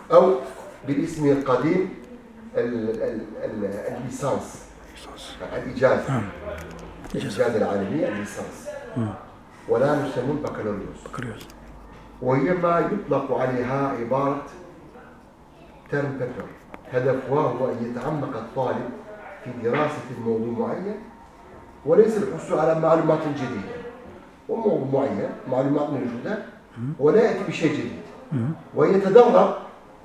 أو بالاسم القديم الليسانس، الإجازة، الإجازة العالمية الليسانس، ولا يسمون بكالوريوس، وهي ما يطلق عليها عبارة تيرم بيبر. هدفها هو أن يتعمق الطالب في دراسة موضوع معين، وليس الحصول على معلومات جديدة، وموضوع معين معلومات موجودة ولا يأتي بشيء جديد، ويتدرب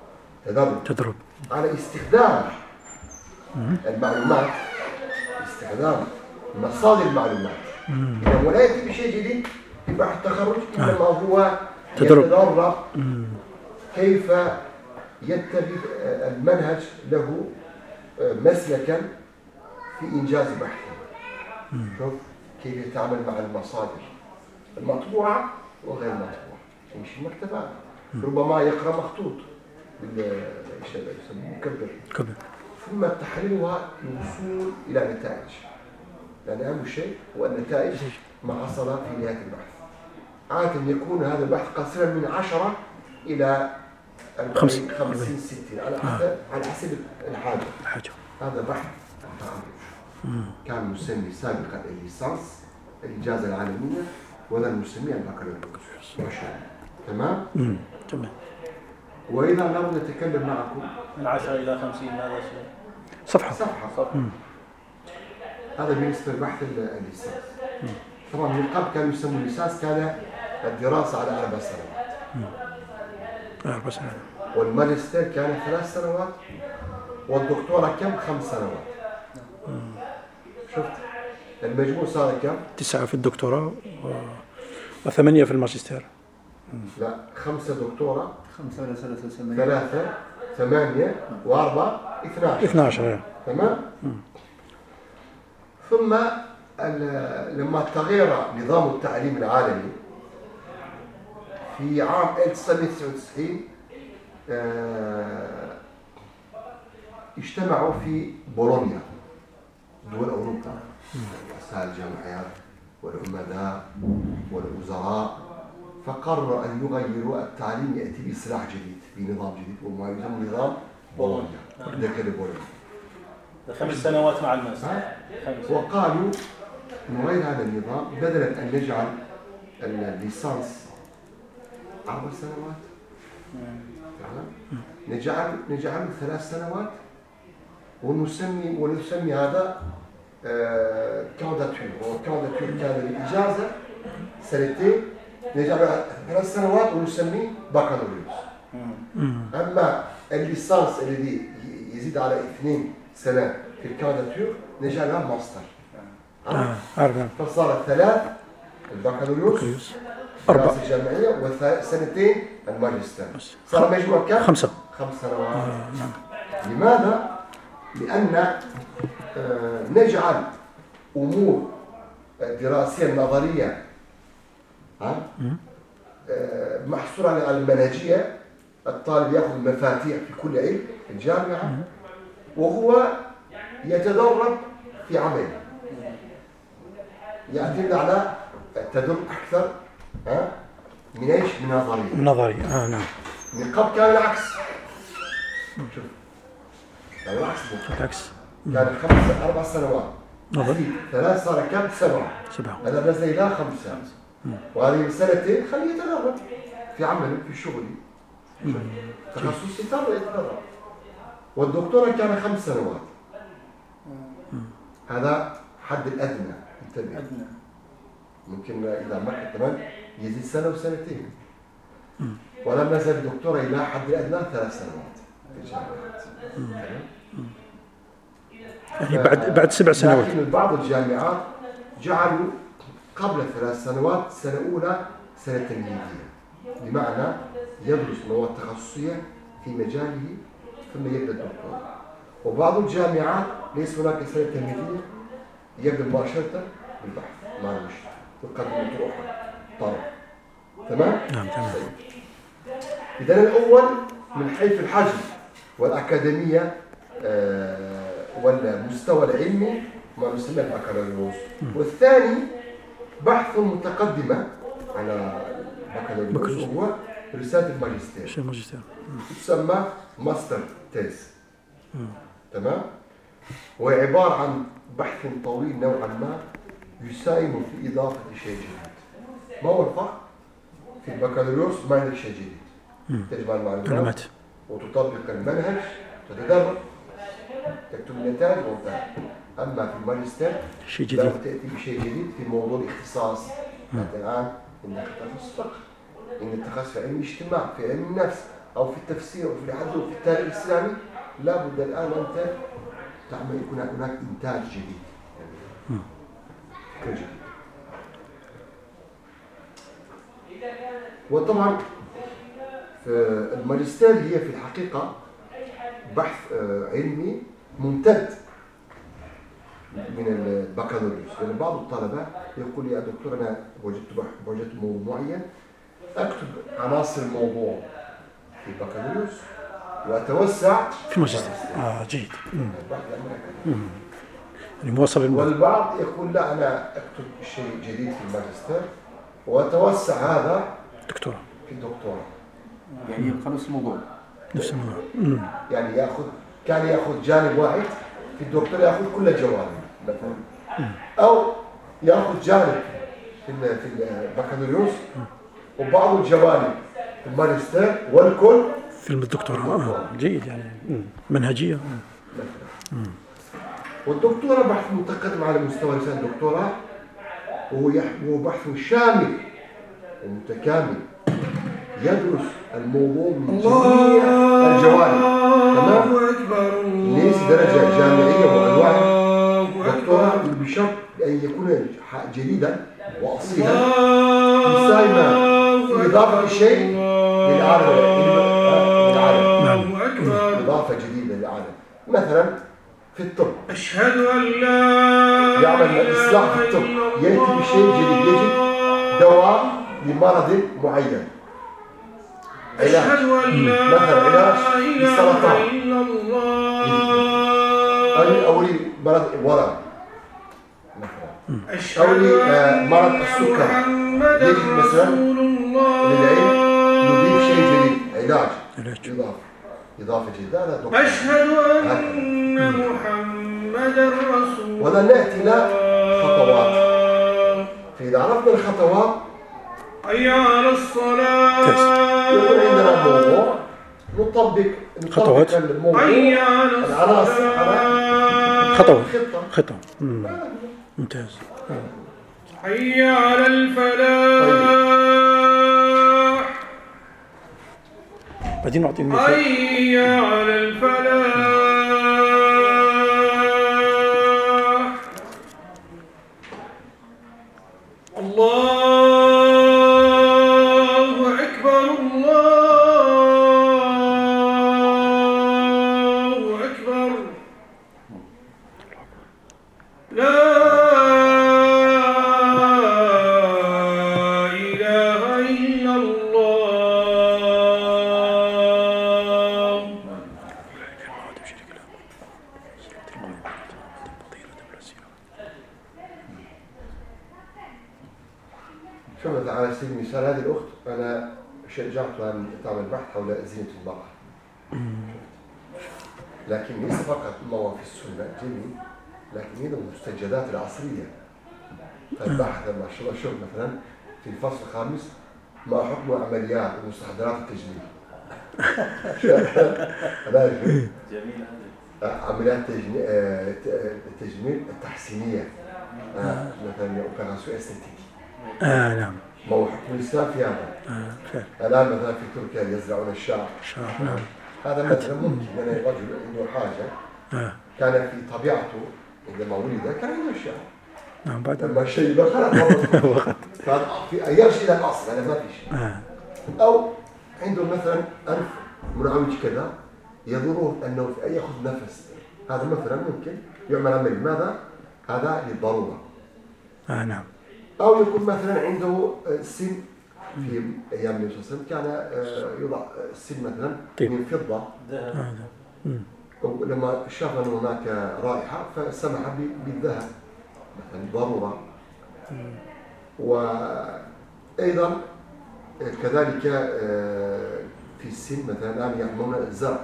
على استخدام المعلومات، استخدام مصادر المعلومات. إذا ولا يأتي بشيء جديد في بحث التخرج، إنما هو يتدرب كيف يتبع المنهج له مسلكا في إنجاز بحثه. شوف كيف يتعامل مع المصادر المطبوعة وغير المطبوعة، يمشي المكتبات، ربما يقرأ مخطوط بالكبر، ثم تحليلها للوصول إلى نتائج، لأن أهم شيء هو النتائج ما حصل في نهاية البحث. عادة يكون هذا البحث قصيرا من 10 إلى 50 60 على حسب الحاجة. هذا بحث كان مسمي سابقا الليسانس، الإجازة العالمية، وهذا المسمى البكالوريوس. تمام؟ تمام. وإذا لو نتكلم معكم من 10 إلى 50 ماذا شيء؟ صفحة. هذا بالنسبة لبحث الليسانس. طبعا من قبل كانوا يسموا الليسانس كان الدراسة على 4 سنوات. 4 سنوات. والماجستير كان 3 سنوات، والدكتوراه كم 5 سنوات. شفت المجموع صار كم؟ 9 في الدكتوراه و8 في الماجستير. لا 5 دكتوراه، 5 ولا 3 8 و4 12. تمام. ثم لما تغير نظام التعليم العالمي في عام 1999 اجتمعوا في بولونيا دول أوروبا، رؤساء الجامعات والعمداء والوزراء، فقرروا أن يغيروا التعليم، يأتي بإصلاح جديد، بنظام جديد، وما يسمى نظام بولونيا. ذكر بولونيا 5 سنوات مع الناس. وقالوا نغير هذا النظام، بدلا أن نجعل الليسانس 4 سنوات نجعل 3 سنوات، ونسمي هذا كانداتور. والكانداتور كان الإجازة 2 نجعل 3 سنوات ونسميه بكالوريوس. أما الليسانس الذي يزيد على 2 سنة في الكانداتور نجعلها ماستر. فصار 3 البكالوريوس دراسة جامعية، و2 الماجستير، صار مجموع كم؟ 5 سنوات. لماذا؟ لأن نجعل أمور دراسية نظرية محصورة على المنهجية. الطالب يأخذ المفاتيح في كل علم في الجامعة، وهو يتدرب في عمل، يعتمد على التدرب أكثر من إيش؟ من نظري. نعم. من قبل كان العكس. شوف العكس كان 4 سنوات نظري، 3 صار كم؟ 7. هذا نزل إلى 5. وهذه 2 خليه يتدرب في عمله في شغله تخصصي، يتدرب. والدكتوراه كان 5 سنوات. هذا حد الأدنى. انتبه، ممكن إذا ما كمان يزيد 1 و2 سنين. ولما نزل الدكتوراه إلى حد الأدنى 3 سنوات في الجامعات. يعني بعد 7 سنوات. لكن بعض الجامعات جعلوا قبل 3 سنوات سنة أولى سنة تمهيدية، بمعنى يدرس مواد تخصصية في مجاله ثم يبدأ الدكتوراه. وبعض الجامعات ليس هناك سنة تمهيدية، يبدأ مباشرة بالبحث مع المشرف ويقدم طرح. تمام؟ نعم تمام. إذن الأول من حيث الحجم والأكاديمية والمستوى العلمي ما نسمى البكالوريوس، والثاني بحث متقدمة على البكالوريوس، وهو رسالة الماجستير شيء ماجستير تسمى ماستر تيز. تمام؟ وهي عبارة عن بحث طويل نوعا ما يساهم في إضافة شيء جديد. ما هو الفرق؟ في البكالوريوس ما عندك شيء جديد، تجمع المعلومات وتطبق المنهج، تتدرب، تكتب النتائج وانتهى. أما في الماجستير شيء لا جديد. تأتي بشيء جديد في موضوع الاختصاص. الآن إنك تخصص فقه، إنك تخصص في علم الاجتماع، في علم النفس، أو في التفسير، أو في الحديث، أو في التاريخ الإسلامي. لا بد الآن أنت تعمل يكون هناك إنتاج جديد، فكرة جديد. وطبعا في الماجستير هي في الحقيقة بحث علمي ممتد من البكالوريوس. يعني بعض الطلبة يقول لي يا دكتور أنا وجدت موضوع معين، أكتب عناصر الموضوع في البكالوريوس وأتوسع في الماجستير. جيد. يعني موصل الموضوع. والبعض يقول لا أنا أكتب شيء جديد في الماجستير وأتوسع هذا دكتوراه في الدكتوراه. يعني يبقى نفس الموضوع. نفس الموضوع. يعني كان يأخذ جانب واحد في الدكتوراه، يأخذ كل الجوانب مثلا، أو يأخذ جانب في البكالوريوس وبعض الجوانب في الماجستير والكل في الدكتوراه. جيد. يعني منهجية. والدكتوراه بحث متقدم على مستوى رسالة الدكتوراه، وهو بحث شامل ومتكامل يدرس الموضوع من جميع الجوانب. تمام؟ ليس درجة جامعية وأنواع. دكتوراه بشرط أن يكون جديدا وأصيلا يساهم في إضافة شيء للعالم. إضافة جديدة للعالم. مثلا في الطب أشهد أن لا يعمل إصلاح في الطب، يأتي بشيء جديد، يجد دواء لمرض معين، علاج مثلا علاج للسرطان أو لمرض ورم مثلا، أو لمرض السكر، يجد مثلا للعلم يضيف شيء جديد، علاج إضافة جديدة. هذا دكتور. أشهد أن محمدا رسول الله. وهذا نأتي إلى خطوات. فإذا عرفنا الخطوات حي على الصلاة. يكون عندنا موضوع نطبق خطوات. الموضوع، حي على العناصر الصلاة. خطوة. خطة. ممتاز. حي على الفلاح. بعدين نعطي المثال. حي على الفلاح. الله أكبر الله أكبر. لا إله إلا الله. شوف على سبيل المثال هذه الأخت أنا شجعتها أن تعمل بحث حول زينة المرأة، لكن ليس فقط ما هو في السنة جميل، لكن هي المستجدات العصرية. البحث ما شاء الله شوف مثلا في الفصل الخامس ما حكم عمليات ومستحضرات التجميل. جميل. عمليات التجميل التحسينية، مثلا اوبيراسيون استيتيك. نعم. ما هو حكم الإسلام في هذا؟ الآن مثلا في تركيا يزرعون الشعر. نعم. هذا مثلا ممكن أن الرجل عنده حاجة كان في طبيعته عندما ولد كان عنده الشعر. نعم. بعد لما الشيء خلق يرجع إلى الأصل، هذا ما في شيء. أو عنده مثلا أنف منعوج كذا يضره أنه يأخذ نفس، هذا مثلا ممكن يعمل عملية. ماذا؟ هذا للضرورة. نعم. أو يكون مثلا عنده سن في أيام النبي صلى الله عليه وسلم كان يوضع السن مثلا من فضة، ولما شاف أن هناك رائحة فسمح بالذهب مثلا ضرورة. وأيضا كذلك في السن مثلا الآن يعملون زرع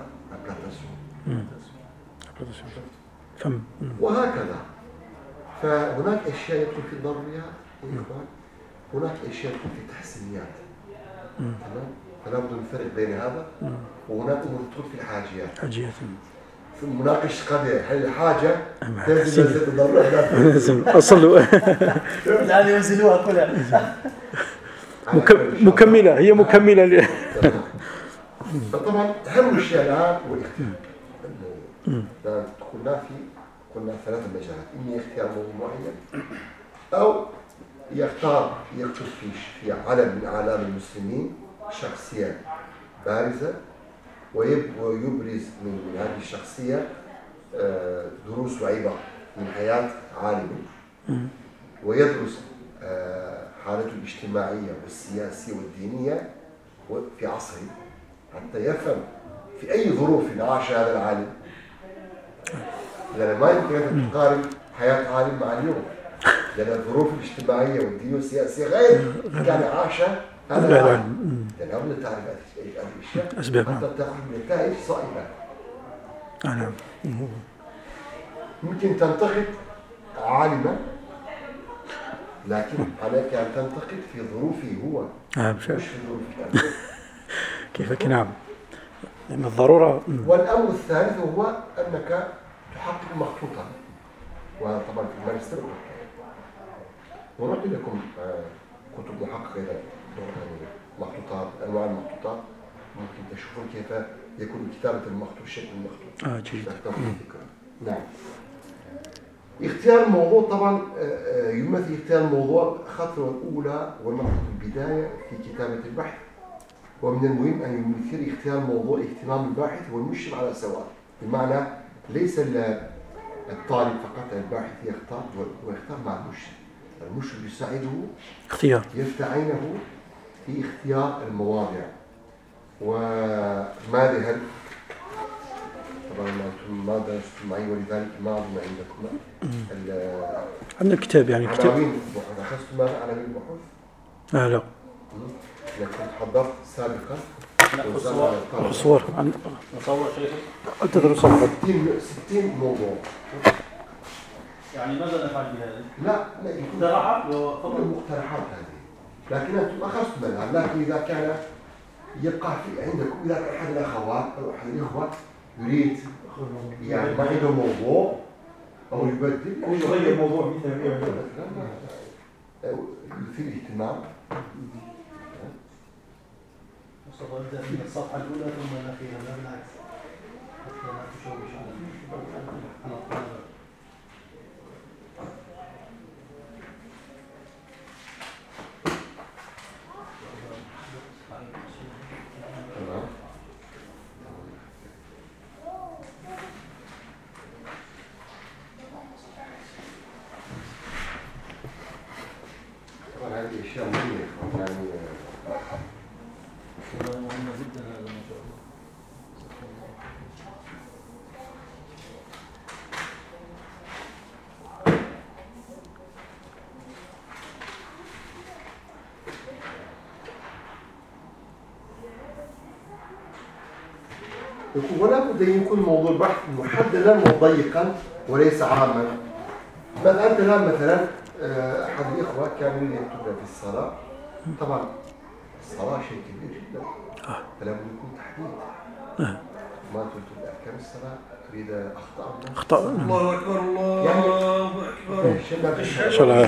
فم. وهكذا. فهناك أشياء يدخل في الضروريات هناك أشياء يدخل في التحسينيات. تمام؟ فلا بد من الفرق بين هذا وهناك أمور تدخل في الحاجيات. حاجيات. في المناقش قضية هل الحاجة تلزم الضرورة لازم أصلوا الآن ينزلوها كلها. مكملة، هي مكملة فطبعا أهم الشيء الآن هو الاختيار. قلنا 3 مجالات، إما اختيار موضوع معين أو يختار يكتب في علم من أعلام المسلمين شخصية بارزة ويبرز من هذه الشخصية دروس وعبر من حياة عالم ويدرس حالته الاجتماعية والسياسية والدينية في عصره حتى يفهم في أي ظروف عاش هذا العالم. لأن ما يمكن أن تقارن حياة عالم مع اليوم، لأن الظروف الاجتماعية والدينية والسياسية غير كان عاش هذا العالم. لأن قبل تعرف هذه الأشياء حتى تأخذ نتائج صائبة. ممكن تنتقد عالما لكن عليك أن تنتقد في ظروفه هو مش في ظروفك. كيفك؟ نعم، من الضرورة. والأمر الثالث هو أنك تحقق مخطوطا، وهذا طبعا في الماجستير. ونعطي لكم كتب محققة مخطوطات، أنواع المخطوطات، ممكن تشوفون كيف يكون كتابة المخطوط شكل المخطوط. جيد. نعم. اختيار الموضوع طبعا يمثل اختيار الموضوع الخطوة الأولى ونقطة البداية في كتابة البحث. ومن المهم أن يمثل اختيار الموضوع اهتمام الباحث والمشرف على سواء، بمعنى ليس الطالب فقط الباحث يختار ويختار مع المشرف يساعده يفتح عينه في اختيار المواضع. وماذا هل طبعا أنتم ما درستم معي ولذلك ما أظن عندكم عندنا الكتاب يعني كتاب. عناوين البحوث أخذتم ماذا عناوين البحوث؟ لا. أنا كنت حضرت سابقا صور نصور شيء أنت تدرس صفحة 60 موضوع. يعني ماذا نفعل بهذا؟ لا يكون اقتراحات المقترحات هذه، لكن أنتم أخذتم منها. لكن إذا كان يبقى في عندكم، إذا كان أحد الأخوات أو أحد الإخوة يريد يعني ما عنده موضوع أو يبدل أو يغير موضوع مثلا في الاهتمام. نبدأ من الصفحة الأولى ثم الأخيرة، لا بالعكس حتى لا تشوش على الطلبة. طبعا هذه أشياء مهمة يعني مهمة جدا هذا ما شاء الله. ولا بد أن يكون موضوع البحث محددا وضيقا وليس عاما. بل أنت الآن مثلا أحد الإخوة كان يريد يكتب في الصلاة. طبعا الصلاة شيء كبير جدا، فلا بد يكون تحديد. ما تريد أحكام الصلاة، تريد أخطاء. الله أكبر الله يعني أكبر. أشهد